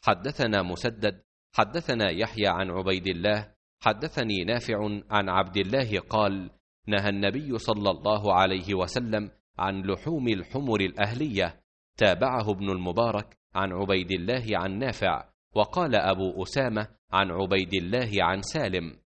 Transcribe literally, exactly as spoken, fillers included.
حدثنا مسدد حدثنا يحيى عن عبيد الله حدثني نافع عن عبد الله قال: نهى النبي صلى الله عليه وسلم عن لحوم الحمر الأهلية. تابعه ابن المبارك عن عبيد الله عن نافع، وقال أبو أسامة عن عبيد الله عن سالم.